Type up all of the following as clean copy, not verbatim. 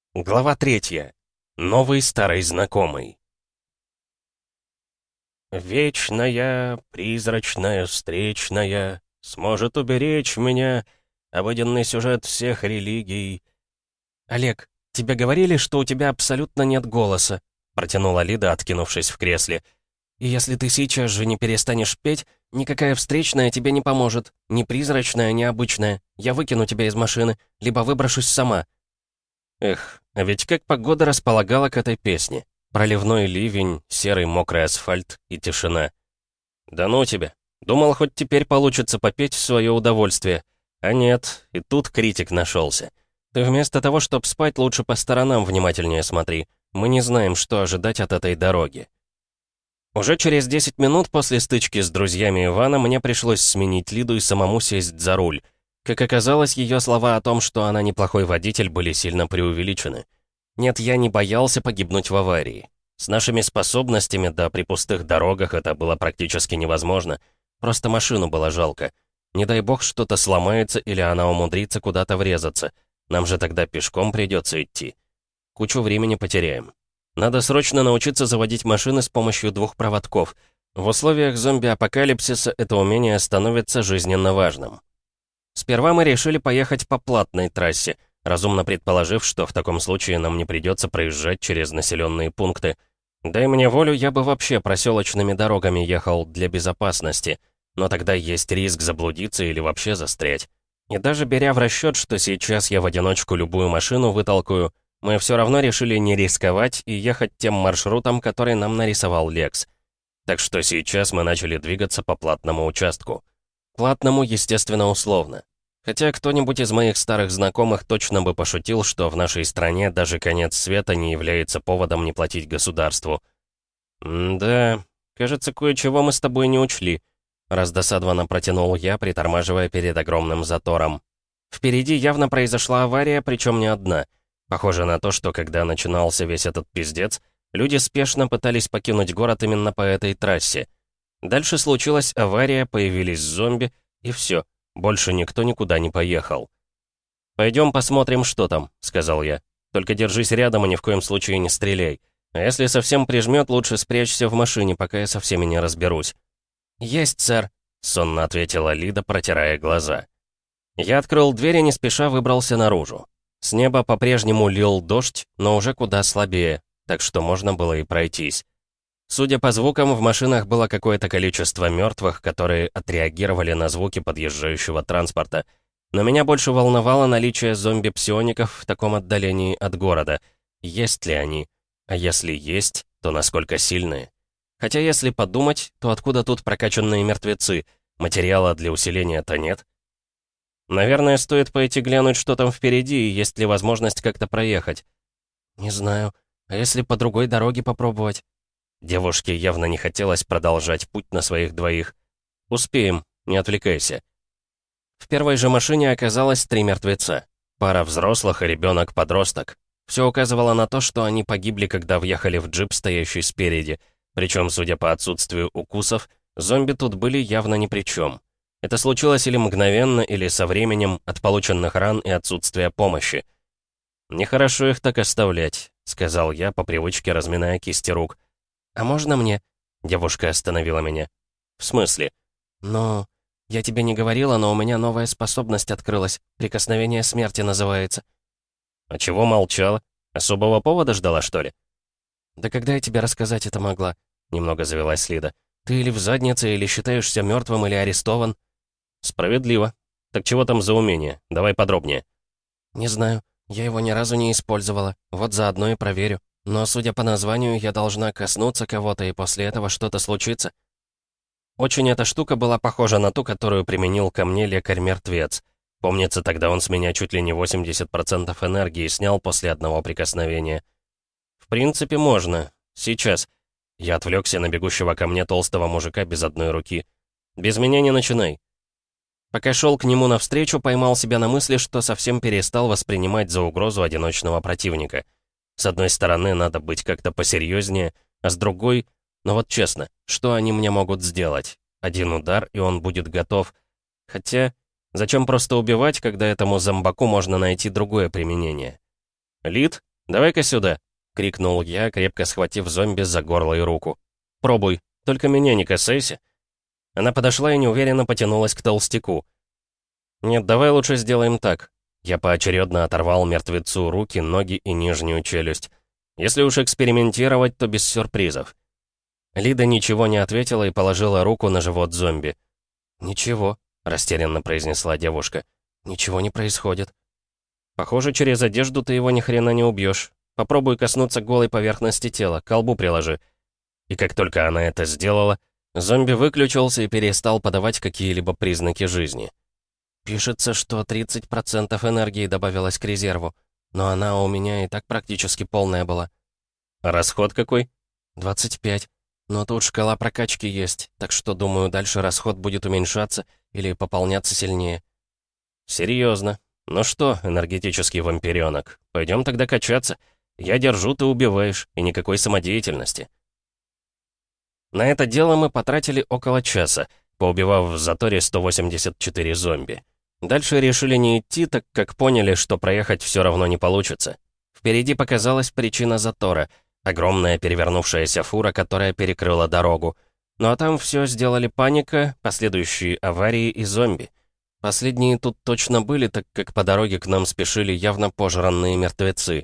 Глава 3. Новый старый знакомый. Вечная, призрачная, встречная сможет уберечь меня, обыденный сюжет всех религий. «Олег, тебе говорили, что у тебя абсолютно нет голоса?» протянула Лида, откинувшись в кресле. «И если ты сейчас же не перестанешь петь, никакая встречная тебе не поможет. Ни призрачная, ни обычная. Я выкину тебя из машины, либо выброшусь сама». Эх, а ведь как погода располагала к этой песне. Проливной ливень, серый мокрый асфальт и тишина. Да ну тебя. Думал, хоть теперь получится попеть в свое удовольствие. А нет, и тут критик нашелся. Ты вместо того, чтобы спать, лучше по сторонам внимательнее смотри. Мы не знаем, что ожидать от этой дороги. Уже через 10 минут после стычки с друзьями Ивана мне пришлось сменить Лиду и самому сесть за руль. Как оказалось, ее слова о том, что она неплохой водитель, были сильно преувеличены. Нет, я не боялся погибнуть в аварии. С нашими способностями, да при пустых дорогах это было практически невозможно. Просто машину было жалко. Не дай бог что-то сломается или она умудрится куда-то врезаться. Нам же тогда пешком придется идти. Кучу времени потеряем. Надо срочно научиться заводить машины с помощью 2 проводков. В условиях зомби-апокалипсиса это умение становится жизненно важным. Сперва мы решили поехать по платной трассе, разумно предположив, что в таком случае нам не придется проезжать через населенные пункты. Дай мне волю, я бы вообще проселочными дорогами ехал для безопасности, но тогда есть риск заблудиться или вообще застрять. И даже беря в расчет, что сейчас я в одиночку любую машину вытолкаю, мы все равно решили не рисковать и ехать тем маршрутом, который нам нарисовал Лекс. Так что сейчас мы начали двигаться по платному участку. Платному, естественно, условно. Хотя кто-нибудь из моих старых знакомых точно бы пошутил, что в нашей стране даже конец света не является поводом не платить государству. «Да, кажется, кое-чего мы с тобой не учли», — раздосадованно протянул я, притормаживая перед огромным затором. Впереди явно произошла авария, причем не одна. Похоже на то, что когда начинался весь этот пиздец, люди спешно пытались покинуть город именно по этой трассе. Дальше случилась авария, появились зомби, и все. Больше никто никуда не поехал. «Пойдем посмотрим, что там», — сказал я. «Только держись рядом и ни в коем случае не стреляй. А если совсем прижмет, лучше спрячься в машине, пока я со всеми не разберусь». «Есть, сэр», — сонно ответила Лида, протирая глаза. Я открыл дверь и не спеша выбрался наружу. С неба по-прежнему лил дождь, но уже куда слабее, так что можно было и пройтись. Судя по звукам, в машинах было какое-то количество мертвых, которые отреагировали на звуки подъезжающего транспорта. Но меня больше волновало наличие зомби-псиоников в таком отдалении от города. Есть ли они? А если есть, то насколько сильные? Хотя если подумать, то откуда тут прокачанные мертвецы? Материала для усиления-то нет. Наверное, стоит пойти глянуть, что там впереди, и есть ли возможность как-то проехать. Не знаю. А если по другой дороге попробовать? Девушке явно не хотелось продолжать путь на своих двоих. «Успеем, не отвлекайся». В первой же машине оказалось 3 мертвеца. Пара взрослых и ребенок-подросток. Все указывало на то, что они погибли, когда въехали в джип, стоящий спереди. Причем, судя по отсутствию укусов, зомби тут были явно ни при чем. Это случилось или мгновенно, или со временем от полученных ран и отсутствия помощи. «Нехорошо их так оставлять», — сказал я, по привычке разминая кисти рук. «А можно мне?» — девушка остановила меня. «В смысле?» «Ну, я тебе не говорила, но у меня новая способность открылась. Прикосновение смерти называется». «А чего молчала? Особого повода ждала, что ли?» «Да когда я тебе рассказать это могла?» — немного завелась Лида. «Ты или в заднице, или считаешься мертвым, или арестован». «Справедливо. Так чего там за умение? Давай подробнее». «Не знаю. Я его ни разу не использовала. Вот заодно и проверю. Но, судя по названию, я должна коснуться кого-то, и после этого что-то случится». Очень эта штука была похожа на ту, которую применил ко мне лекарь-мертвец. Помнится, тогда он с меня чуть ли не 80% энергии снял после одного прикосновения. «В принципе, можно. Сейчас». Я отвлекся на бегущего ко мне толстого мужика без одной руки. «Без меня не начинай». Пока шел к нему навстречу, поймал себя на мысли, что совсем перестал воспринимать за угрозу одиночного противника. С одной стороны, надо быть как-то посерьезнее, а с другой... Но вот честно, что они мне могут сделать? Один удар, и он будет готов. Хотя, зачем просто убивать, когда этому зомбаку можно найти другое применение? «Лид, «Давай-ка сюда!» — крикнул я, крепко схватив зомби за горло и руку. «Пробуй, только меня не касайся». Она подошла и неуверенно потянулась к толстяку. «Нет, давай лучше сделаем так». Я поочередно оторвал мертвецу руки, ноги и нижнюю челюсть. Если уж экспериментировать, то без сюрпризов. Лида ничего не ответила и положила руку на живот зомби. «Ничего», — растерянно произнесла девушка. «Ничего не происходит». «Похоже, через одежду ты его ни хрена не убьешь. Попробуй коснуться голой поверхности тела, к колбу приложи». И как только она это сделала, зомби выключился и перестал подавать какие-либо признаки жизни. «Пишется, что 30% энергии добавилось к резерву, но она у меня и так практически полная была». «А расход какой?» 25. Но тут шкала прокачки есть, так что, думаю, дальше расход будет уменьшаться или пополняться сильнее». «Серьезно. Ну что, энергетический вампиренок, пойдем тогда качаться. Я держу, ты убиваешь, и никакой самодеятельности». На это дело мы потратили около часа, поубивав в заторе 184 зомби. Дальше решили не идти, так как поняли, что проехать все равно не получится. Впереди показалась причина затора — огромная перевернувшаяся фура, которая перекрыла дорогу. Ну а там все сделали паника, последующие аварии и зомби. Последние тут точно были, так как по дороге к нам спешили явно пожранные мертвецы.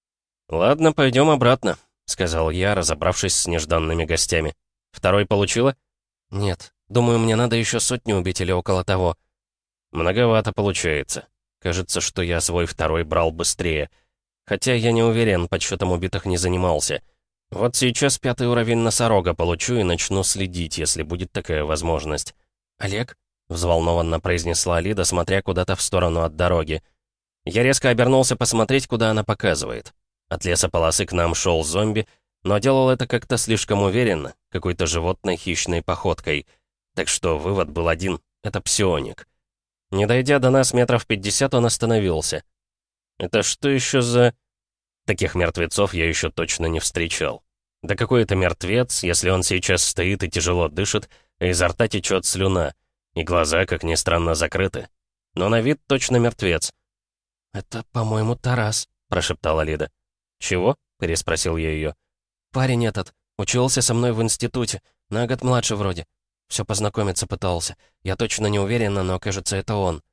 «Ладно, пойдем обратно», — сказал я, разобравшись с нежданными гостями. «Второй получила?» «Нет. Думаю, мне надо еще 100 убить или около того». «Многовато получается. Кажется, что я свой второй брал быстрее. Хотя я не уверен, подсчетом убитых не занимался. Вот сейчас 5-й уровень носорога получу и начну следить, если будет такая возможность». «Олег?» — взволнованно произнесла Лида, смотря куда-то в сторону от дороги. Я резко обернулся посмотреть, куда она показывает. От лесополосы к нам шел зомби, но делал это как-то слишком уверенно, какой-то животной хищной походкой. Так что вывод был один — это псионик. Не дойдя до нас метров 50, он остановился. «Это что еще за...» Таких мертвецов я еще точно не встречал. Да какой это мертвец, если он сейчас стоит и тяжело дышит, а изо рта течет слюна, и глаза, как ни странно, закрыты. Но на вид точно мертвец. «Это, по-моему, Тарас», — прошептала Лида. «Чего?» — переспросил я ее. «Парень этот. Учился со мной в институте. На год младше вроде. Все познакомиться пытался. Я точно не уверена, но, кажется, это он».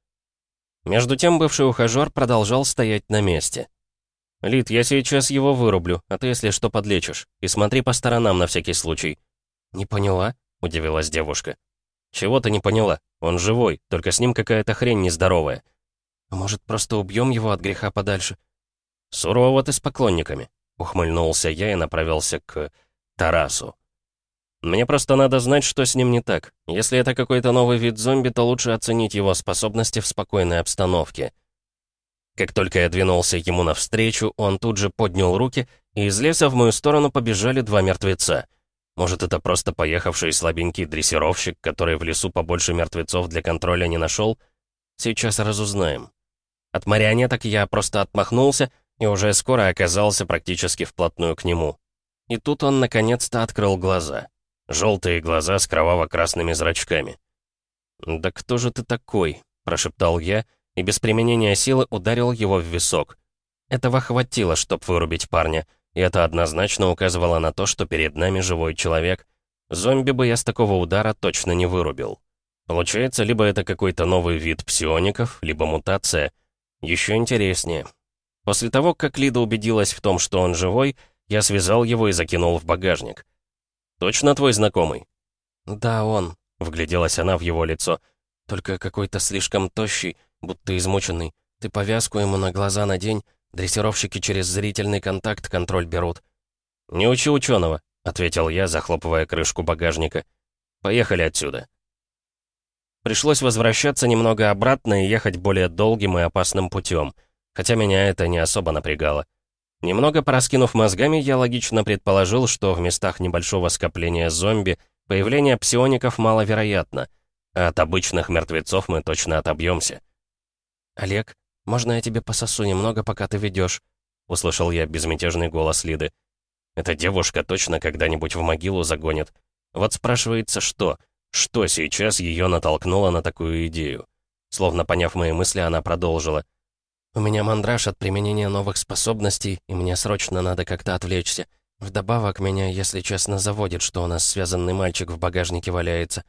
Между тем бывший ухажер продолжал стоять на месте. «Лид, я сейчас его вырублю, а ты, если что, подлечишь. И смотри по сторонам на всякий случай». «Не поняла?» — удивилась девушка. «Чего ты не поняла? Он живой, только с ним какая-то хрень нездоровая». «А может, просто убьем его от греха подальше?» «Сурово ты с поклонниками», — ухмыльнулся я и направился к Тарасу. «Мне просто надо знать, что с ним не так. Если это какой-то новый вид зомби, то лучше оценить его способности в спокойной обстановке». Как только я двинулся ему навстречу, он тут же поднял руки, и из леса в мою сторону побежали 2 мертвеца. Может, это просто поехавший слабенький дрессировщик, который в лесу побольше мертвецов для контроля не нашел? Сейчас разузнаем. От марионеток я просто отмахнулся, и уже скоро оказался практически вплотную к нему. И тут он наконец-то открыл глаза. Желтые глаза с кроваво-красными зрачками. «Да кто же ты такой?» — прошептал я, и без применения силы ударил его в висок. Этого хватило, чтоб вырубить парня, и это однозначно указывало на то, что перед нами живой человек. Зомби бы я с такого удара точно не вырубил. Получается, либо это какой-то новый вид псиоников, либо мутация. Еще интереснее. После того, как Лида убедилась в том, что он живой, я связал его и закинул в багажник. «Точно твой знакомый?» «Да, он», — вгляделась она в его лицо. «Только какой-то слишком тощий, будто измученный. Ты повязку ему на глаза надень, дрессировщики через зрительный контакт контроль берут». «Не учи ученого», — ответил я, захлопывая крышку багажника. «Поехали отсюда». Пришлось возвращаться немного обратно и ехать более долгим и опасным путем, хотя меня это не особо напрягало. Немного пораскинув мозгами, я логично предположил, что в местах небольшого скопления зомби появление псиоников маловероятно, а от обычных мертвецов мы точно отобьемся. «Олег, можно я тебе пососу немного, пока ты ведешь?» — услышал я безмятежный голос Лиды. «Эта девушка точно когда-нибудь в могилу загонит. Вот спрашивается, что? Что сейчас ее натолкнуло на такую идею?» Словно поняв мои мысли, она продолжила. У меня мандраж от применения новых способностей, и мне срочно надо как-то отвлечься. Вдобавок меня, если честно, заводит, что у нас связанный мальчик в багажнике валяется.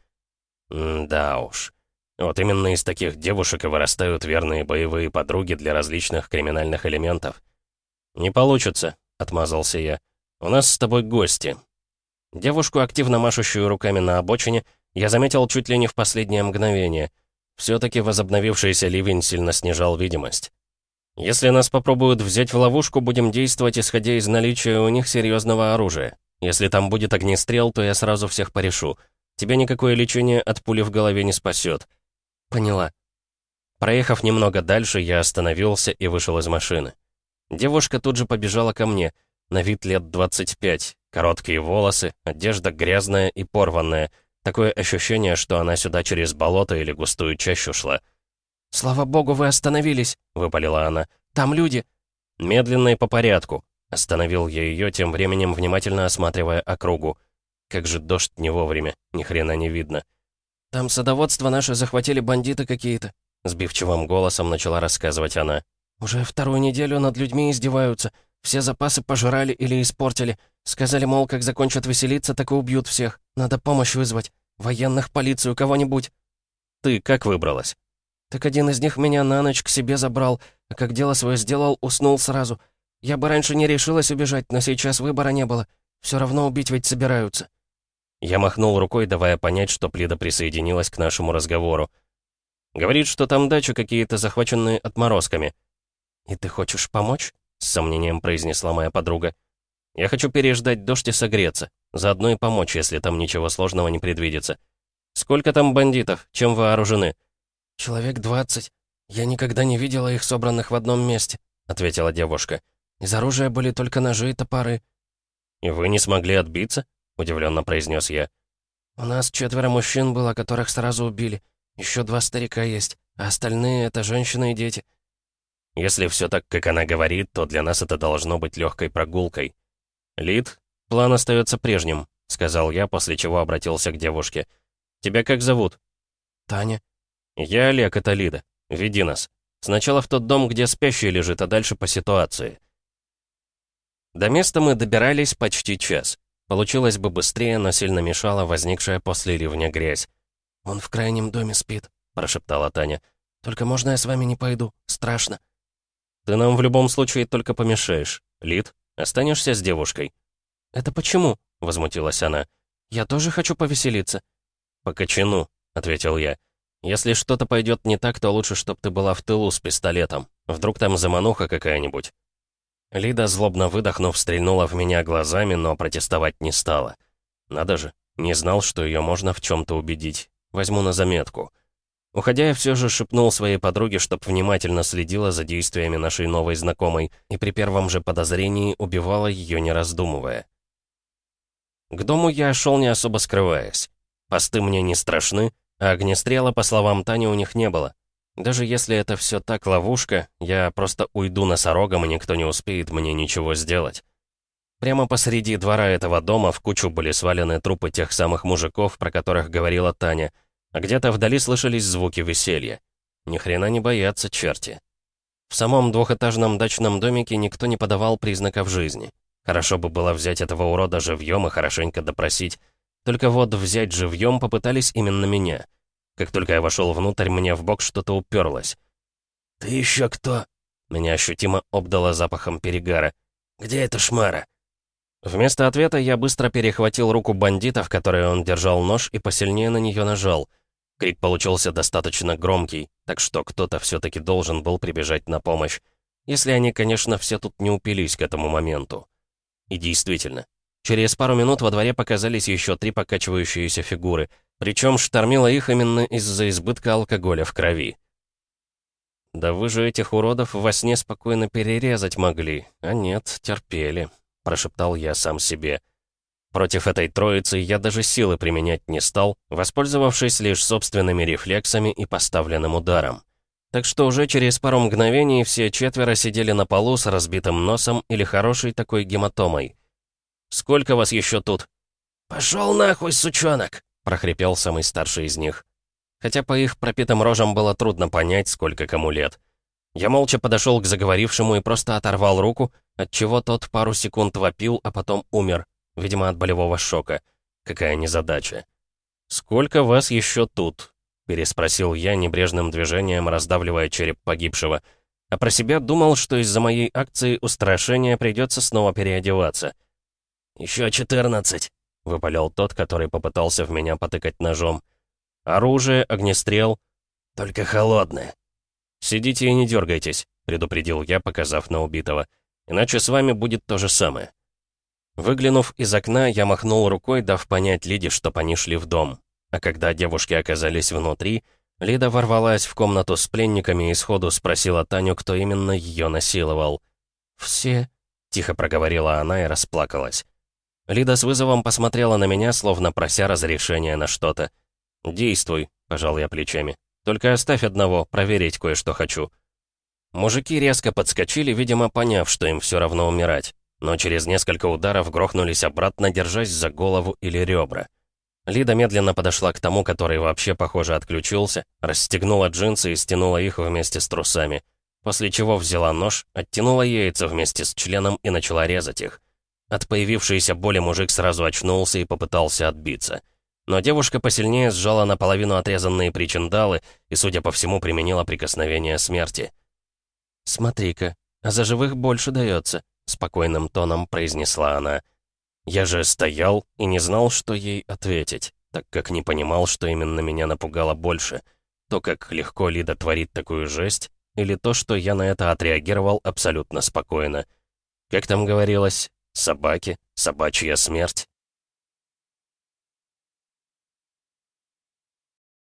Да уж. Вот именно из таких девушек и вырастают верные боевые подруги для различных криминальных элементов. «Не получится», — отмазался я. «У нас с тобой гости». Девушку, активно машущую руками на обочине, я заметил чуть ли не в последнее мгновение. Все-таки возобновившийся ливень сильно снижал видимость. «Если нас попробуют взять в ловушку, будем действовать, исходя из наличия у них серьезного оружия. Если там будет огнестрел, то я сразу всех порешу. Тебя никакое лечение от пули в голове не спасет». «Поняла». Проехав немного дальше, я остановился и вышел из машины. Девушка тут же побежала ко мне. На вид лет 25. Короткие волосы, одежда грязная и порванная. Такое ощущение, что она сюда через болото или густую чащу шла. «Слава богу, вы остановились!» — выпалила она. «Там люди!» «Медленно и по порядку», — остановил я ее, тем временем внимательно осматривая округу. Как же дождь не вовремя, ни хрена не видно. «Там садоводство наше захватили бандиты какие-то», — сбивчивым голосом начала рассказывать она. «Уже вторую неделю над людьми издеваются. Все запасы пожрали или испортили. Сказали, мол, как закончат веселиться, так и убьют всех. Надо помощь вызвать. Военных, полицию, кого-нибудь». «Ты как выбралась?» «Так один из них меня на ночь к себе забрал, а как дело свое сделал, уснул сразу. Я бы раньше не решилась убежать, но сейчас выбора не было. Все равно убить ведь собираются». Я махнул рукой, давая понять, что Плида присоединилась к нашему разговору. «Говорит, что там дачи какие-то захваченные отморозками». «И ты хочешь помочь?» — с сомнением произнесла моя подруга. «Я хочу переждать дождь и согреться. Заодно и помочь, если там ничего сложного не предвидится. Сколько там бандитов? Чем вооружены?» «Человек 20. Я никогда не видела их собранных в одном месте», — ответила девушка. «Из оружия были только ножи и топоры». «И вы не смогли отбиться?» — удивленно произнес я. «У нас 4 мужчин было, которых сразу убили. Еще 2 старика есть, а остальные — это женщины и дети». «Если все так, как она говорит, то для нас это должно быть легкой прогулкой». «Лид, план остается прежним», — сказал я, после чего обратился к девушке. «Тебя как зовут?» «Таня». «Я Олег, это Лида. Веди нас. Сначала в тот дом, где спящий лежит, а дальше по ситуации». До места мы добирались почти час. Получилось бы быстрее, но сильно мешала возникшая после ливня грязь. «Он в крайнем доме спит», — прошептала Таня. «Только можно я с вами не пойду? Страшно». «Ты нам в любом случае только помешаешь. Лид, останешься с девушкой?» «Это почему?» — возмутилась она. «Я тоже хочу повеселиться». «По кочану», — ответил я. «Если что-то пойдет не так, то лучше, чтоб ты была в тылу с пистолетом. Вдруг там замануха какая-нибудь». Лида, злобно выдохнув, стрельнула в меня глазами, но протестовать не стала. Надо же, не знал, что ее можно в чем-то убедить. Возьму на заметку. Уходя, я все же шепнул своей подруге, чтоб внимательно следила за действиями нашей новой знакомой и при первом же подозрении убивала ее, не раздумывая. К дому я шел, не особо скрываясь. Посты мне не страшны, а огнестрела, по словам Тани, у них не было. Даже если это все так ловушка, я просто уйду носорогом, и никто не успеет мне ничего сделать. Прямо посреди двора этого дома в кучу были свалены трупы тех самых мужиков, про которых говорила Таня, а где-то вдали слышались звуки веселья. Ни хрена не боятся черти. В самом двухэтажном дачном домике никто не подавал признаков жизни. Хорошо бы было взять этого урода живьем и хорошенько допросить. Только вот взять живьем попытались именно меня. Как только я вошел внутрь, мне в бок что-то уперлось. «Ты еще кто?» Меня ощутимо обдало запахом перегара. «Где эта шмара?» Вместо ответа я быстро перехватил руку бандита, в которой он держал нож, и посильнее на нее нажал. Крик получился достаточно громкий, так что кто-то все-таки должен был прибежать на помощь. Если они, конечно, все тут не упились к этому моменту. И действительно, через пару минут во дворе показались еще 3 покачивающиеся фигуры, причем штормило их именно из-за избытка алкоголя в крови. «Да вы же этих уродов во сне спокойно перерезать могли, а нет, терпели», — прошептал я сам себе. Против этой троицы я даже силы применять не стал, воспользовавшись лишь собственными рефлексами и поставленным ударом. Так что уже через пару мгновений все 4 сидели на полу с разбитым носом или хорошей такой гематомой. «Сколько вас еще тут?» «Пошел нахуй, сучонок!» — прохрипел самый старший из них. Хотя по их пропитым рожам было трудно понять, сколько кому лет. Я молча подошел к заговорившему и просто оторвал руку, отчего тот пару секунд вопил, а потом умер, видимо, от болевого шока. Какая незадача. «Сколько вас еще тут?» — переспросил я небрежным движением, раздавливая череп погибшего. А про себя думал, что из-за моей акции устрашения придется снова переодеваться. «Еще 14», — выпалил тот, который попытался в меня потыкать ножом. «Оружие, огнестрел?» «Только холодное». «Сидите и не дергайтесь», — предупредил я, показав на убитого. «Иначе с вами будет то же самое». Выглянув из окна, я махнул рукой, дав понять Лиде, чтоб они шли в дом. А когда девушки оказались внутри, Лида ворвалась в комнату с пленниками и сходу спросила Таню, кто именно ее насиловал. «Все», — тихо проговорила она и расплакалась. Лида с вызовом посмотрела на меня, словно прося разрешения на что-то. «Действуй», — пожал я плечами. «Только оставь одного, проверить кое-что хочу». Мужики резко подскочили, видимо, поняв, что им все равно умирать. Но через несколько ударов грохнулись обратно, держась за голову или ребра. Лида медленно подошла к тому, который вообще, похоже, отключился, расстегнула джинсы и стянула их вместе с трусами. После чего взяла нож, оттянула яйца вместе с членом и начала резать их. От появившейся боли мужик сразу очнулся и попытался отбиться. Но девушка посильнее сжала наполовину отрезанные причиндалы и, судя по всему, применила прикосновение смерти. «Смотри-ка, а за живых больше дается», — спокойным тоном произнесла она. Я же стоял и не знал, что ей ответить, так как не понимал, что именно меня напугало больше. То, как легко Лида творит такую жесть, или то, что я на это отреагировал абсолютно спокойно. Как там говорилось, собаки, собачья смерть.